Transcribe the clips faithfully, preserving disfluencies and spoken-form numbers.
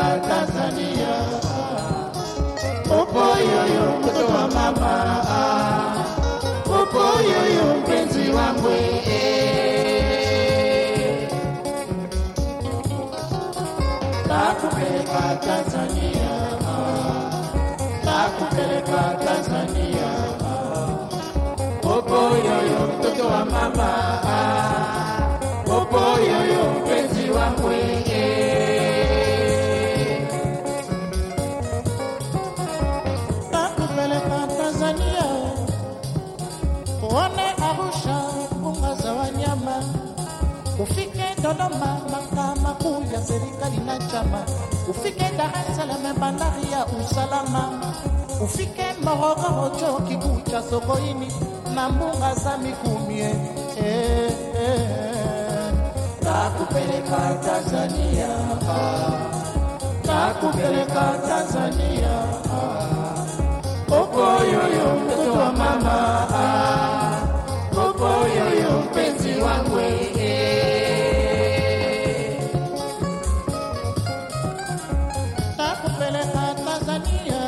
Tanzania. Popo yoyo mtoto wa mama, popo yoyo mpenzi wangu. Nakupeleka Tanzania, nakupeleka Tanzania. Popo yoyo mtoto wa mama, popo yoyo mpenzi wangu. Nakupeleka Tanzania, uone Arusha mbuga za wanyama, ufike Dodoma makao makuu ya serikali na chama, ufike Dar es Salaam bandari ya usalama, ufike Morogoro chuo kikuu cha Sokoine na mbuga za Mikumi. Eh, eh, nakupeleka Tanzania, nakupeleka Tanzania. Popo yoyo mtoto wa mama, popo yoyo mpenzi wangu. Nakupeleka Tanzania,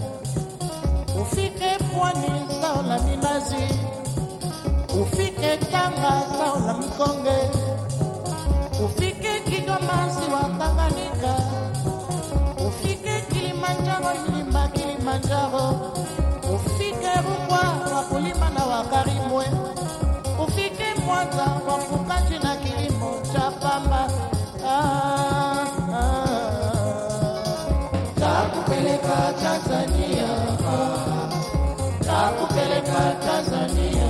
ufike pwani zao la minazi, ufike Tanga zao la mkonge, ufike Kigoma ziwa Tanganyika, ufike Kilimanjaro milima Kilimanjaro, ufike Rukwa wakulima na wakarimwe, ufike Mwanza wafugaji na kilimo cha pamba. Ah, ah. Nakupeleka Tanzania, nakupeleka Tanzania.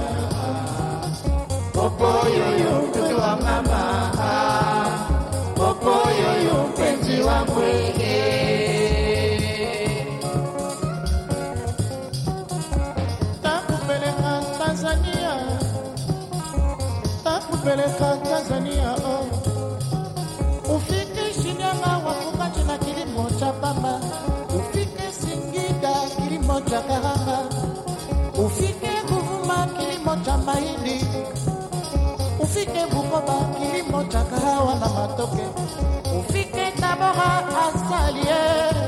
Popo yoyo mtoto wa mama, popo yoyo mpenzi wangu. Nakupeleka Tanzania, nakupeleka Tanzania. Oh. Ufike Shinyanga wafugaji na kilimo cha pamba, ufike Singida kilimo cha karanga, ufike Ruvuma kilimo cha mahindi, ufike Bukoba kilimo cha kahawa na matoke, ufike Tabora asalie,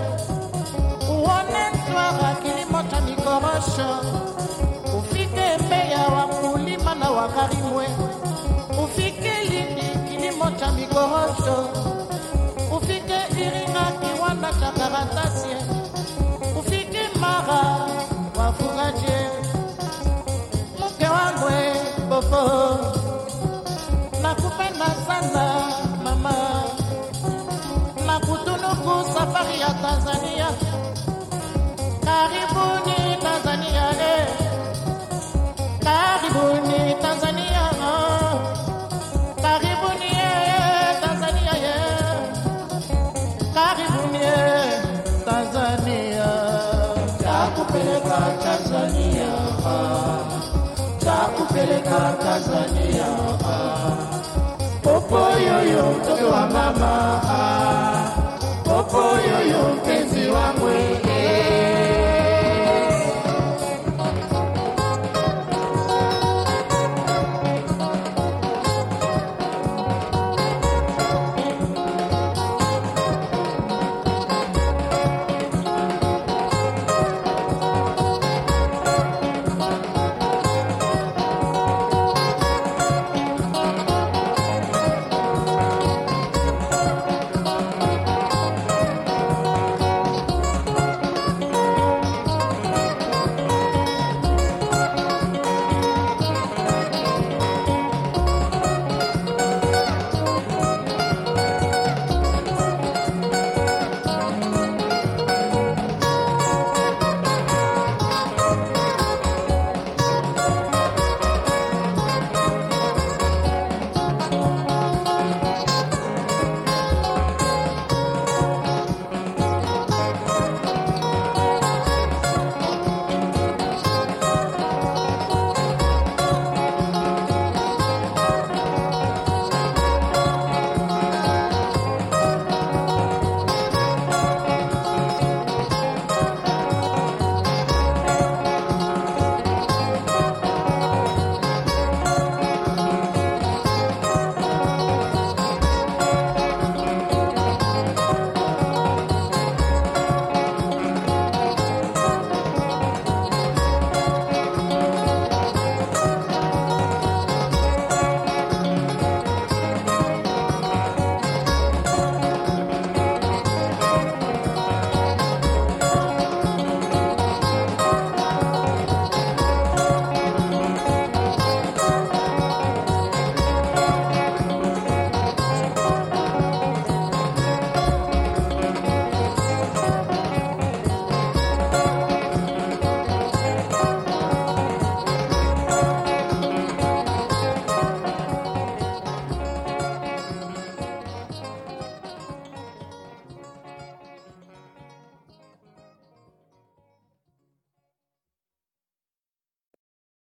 uone Mtwara kilimo cha mikorosho, ufike Mbeya wakulima na wakarimwe, ufike Lindi kilimo cha mikorosho, ufike Iringa kiwanda cha karatasi, ufike Mara wafugaji. Mke wangu popo, nakupenda sana mama, nakutunuku safari ya Tanzania. Karibuni Tanzania, eh. Karibuni Tanzania, oh. Karibuni eh, Tanzania, eh. Karibuni eh, Tanzania. Nakupeleka Tanzania, nakupeleka Tanzania. Popo yoyo mtoto wa mama, popo yoyo mpenzi wangu.